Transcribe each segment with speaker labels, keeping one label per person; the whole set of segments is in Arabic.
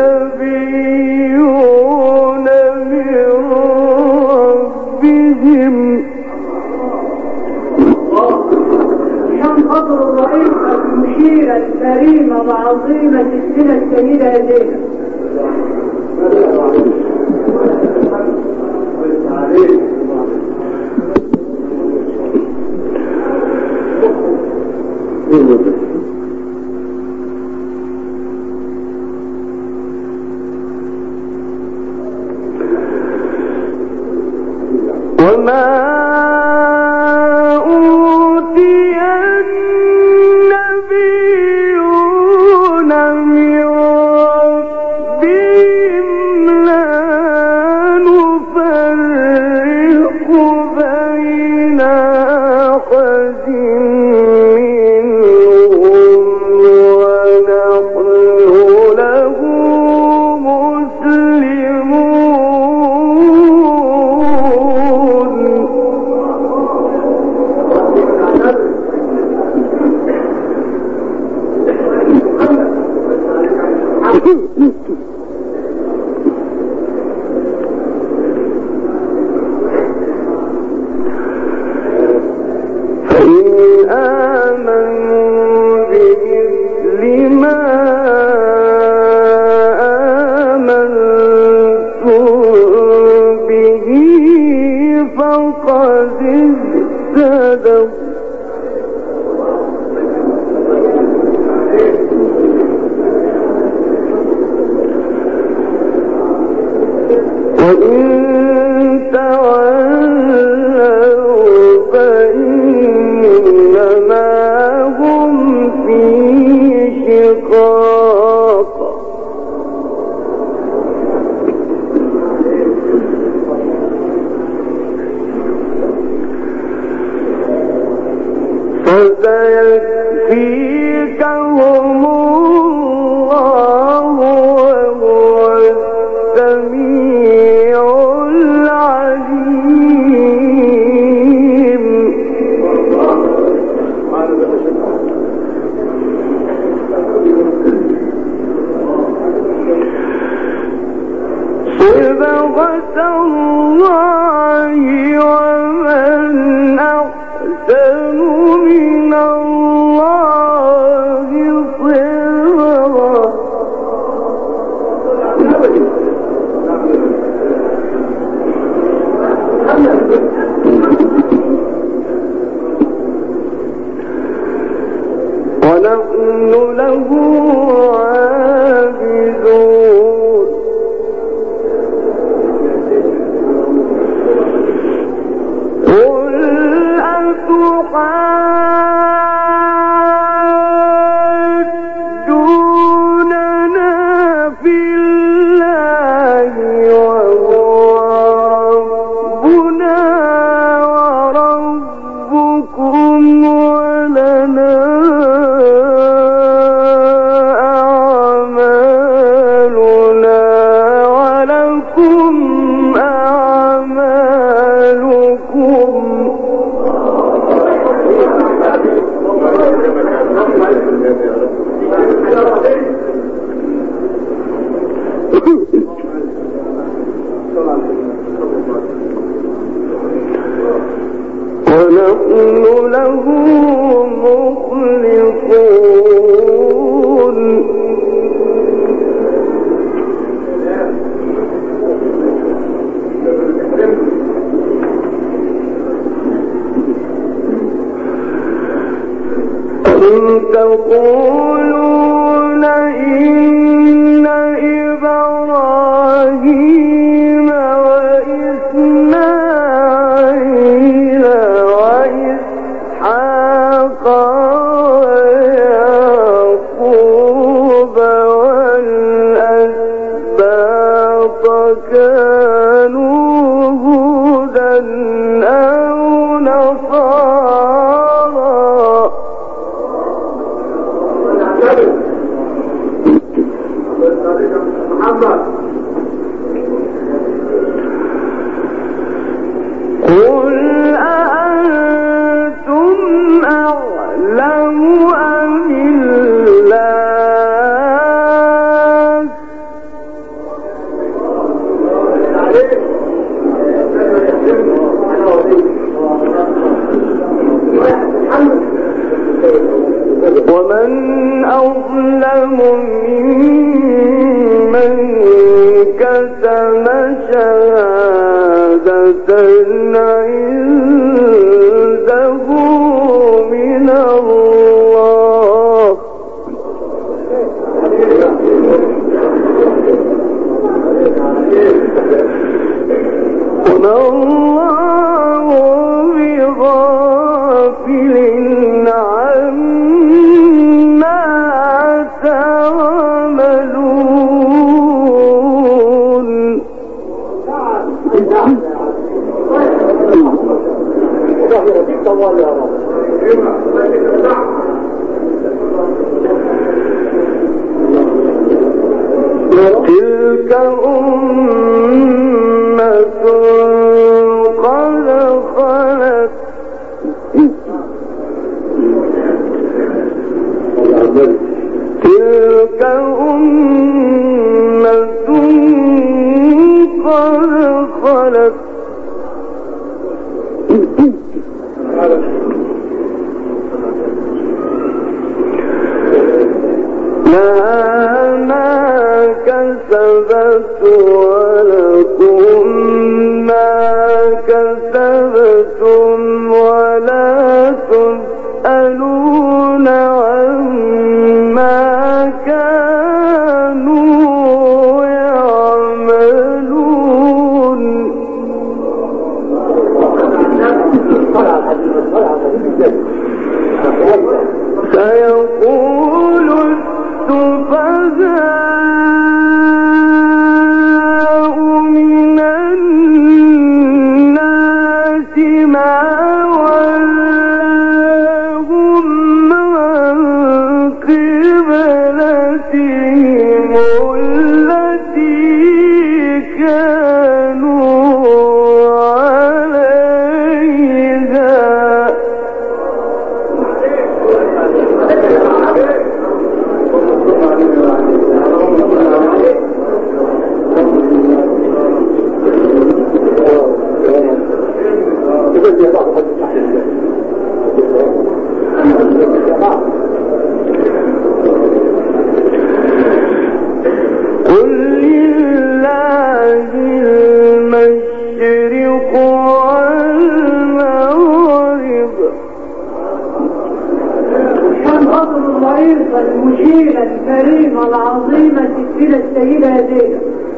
Speaker 1: الكريمة وعظيمة السنة الجميلة لدينا.
Speaker 2: وما ونحن له عابدون. قل أتحاجوننا في الله وهو ربنا وربكم ولنا ونحن له مخلصون. أم تقولون إن إبراهيم وإسماعيل وإسحاق ويعقوب والأسباط كانوا هودا أو نصارى قل أأنتم أعلم أم الله أظلم ممن كتم شهادة عنده من الله وما الله بغافل عما تعملون. تلك أمة قد خلت تلك أمة قد خلت لها ما كسبت ولكم ما كسبتم ولا تسألون عما كانوا يعملون. سيقول السفهاء من الناس ما ولاهم عن قبلتهم التي كانوا عليها. قل لله المشرق والمغرب.
Speaker 1: كان فضل الضعيفة المشيرة الكريمة العظيمة السيدة السيدة زينب.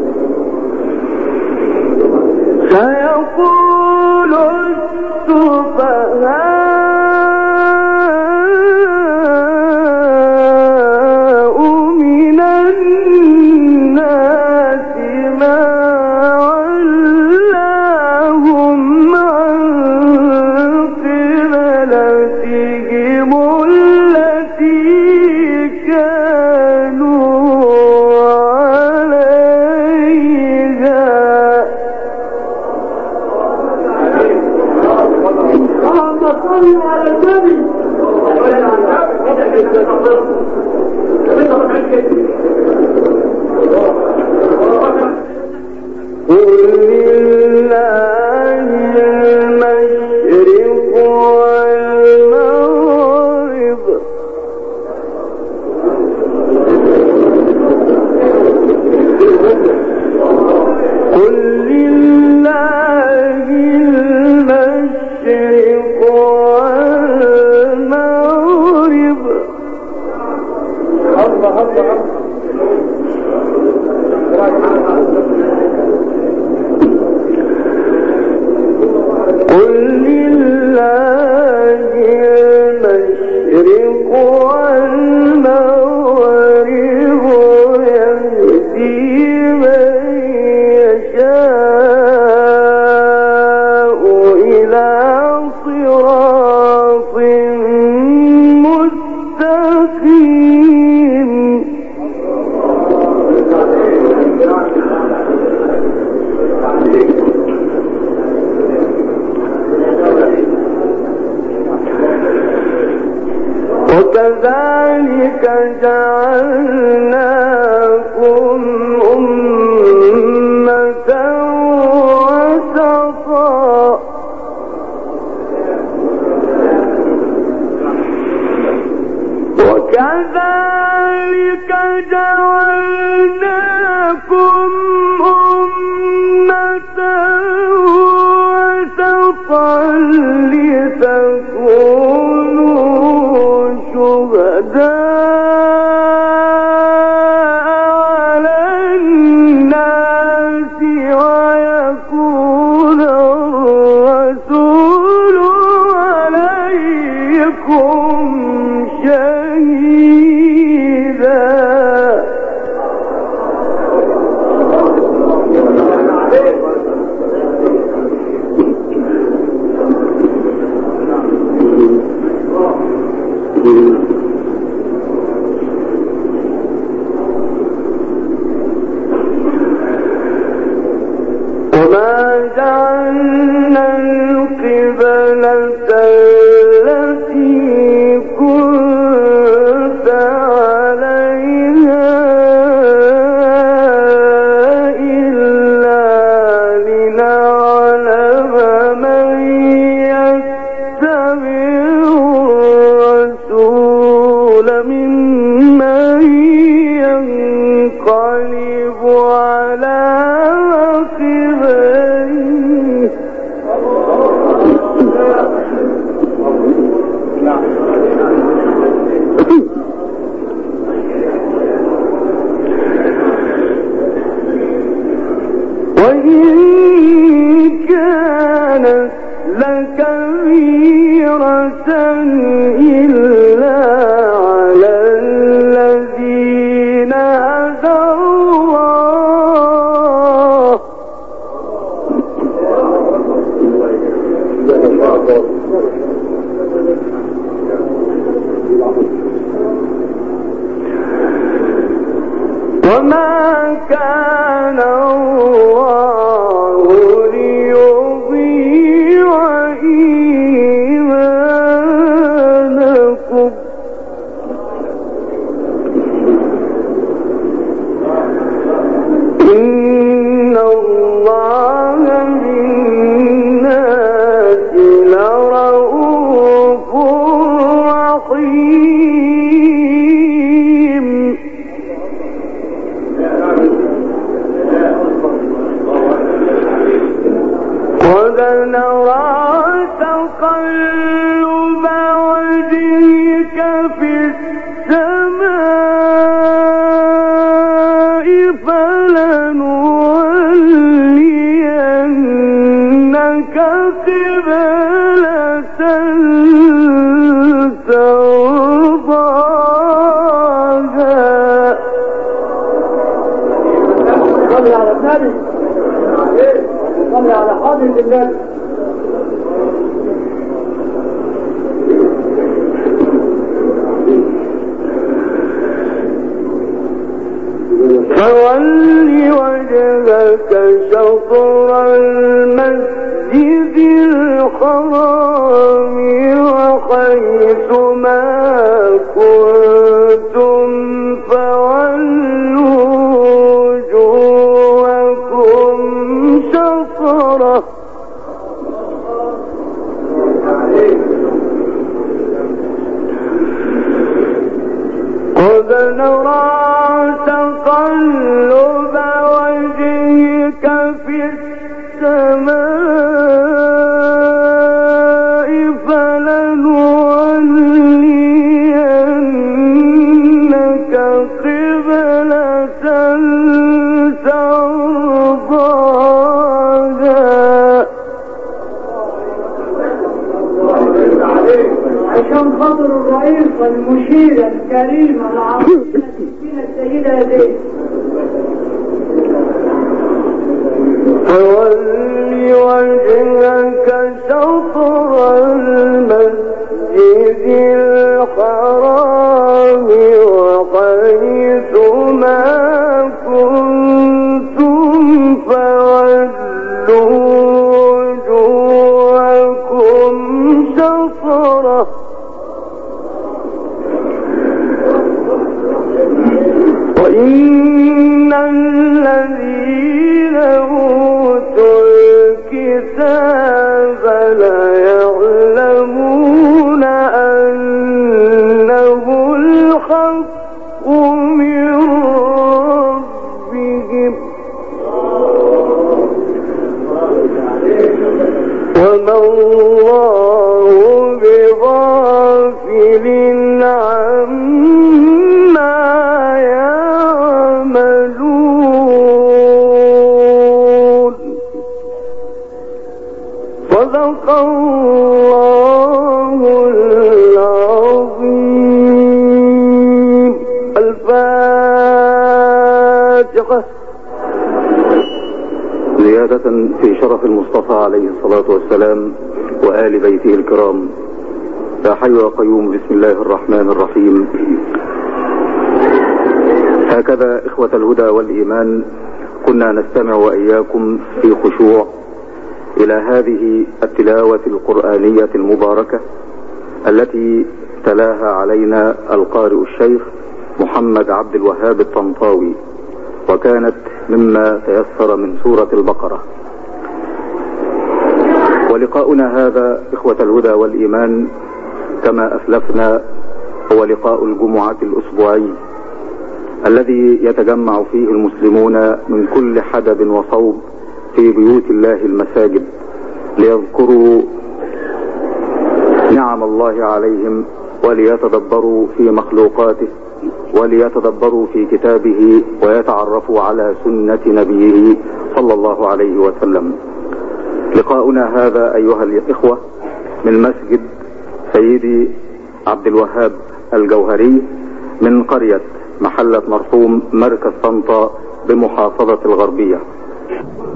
Speaker 2: سيقول السفهاء من الناس ما ولاهم عن قبلتهم التي كانوا عليها.
Speaker 1: اللهم صل على النبي.
Speaker 2: قل لله المشرق والمغرب. قل لله المشرق والمغرب. قل لله المشرق والمغرب يهدي من يشاء إلى صراط مستقيم. وكذلك جعلناكم أمة وسطا وكذلك جعلناكم أمة وسطا لتكونوا شهداء على الناس ويكون الرسول عليكم شهيدا. وما جعلنا القبلة التي كنت عليها إلا لنعلم من يتبع الرسول ممن ينقلب على عقبيه. وإن كانت لكبيرة إلا على الذين هدى الله وما كان الله ليضيع إيمانكم إن الله بالناس لرؤوف رحيم. قد نرى تقلب وجهك في السماء فلنولينك قبلة ترضاها.
Speaker 1: صلي على النبي، صلي على حضرة النبي.
Speaker 2: فول وجهك شطر المسجد الحرام وحيث ما كنتم فولوا وجوهكم شطره. قد نرى تقلب وجهك في السماء فلنولينك قبلة ترضاها.
Speaker 1: عشان خاطر الرئيس والمشير الكريم العظيم فينا السيدة هديه.
Speaker 2: وما الله بغافل عما يعملون. صدق الله العظيم. الفاتحة.
Speaker 3: زيادة في شرف المصطفى عليه الصلاة والسلام وآل بيته الكرام. يا حي يا قيوم، بسم الله الرحمن الرحيم. هكذا إخوة الهدى والإيمان كنا نستمع وإياكم في خشوع إلى هذه التلاوة القرآنية المباركة التي تلاها علينا القارئ الشيخ محمد عبد الوهاب الطنطاوي، وكانت مما تيسر من سورة البقرة. ولقاؤنا هذا إخوة الهدى والإيمان كما أسلفنا هو لقاء الجمعة الأسبوعي الذي يتجمع فيه المسلمون من كل حدب وصوب في بيوت الله المساجد ليذكروا نعم الله عليهم وليتدبروا في مخلوقاته وليتدبروا في كتابه ويتعرفوا على سنة نبيه صلى الله عليه وسلم. لقاؤنا هذا أيها الإخوة من مسجد سيدي عبد الوهاب الجوهري من قرية محلة مرحوم مركز طنطا بمحافظة الغربية.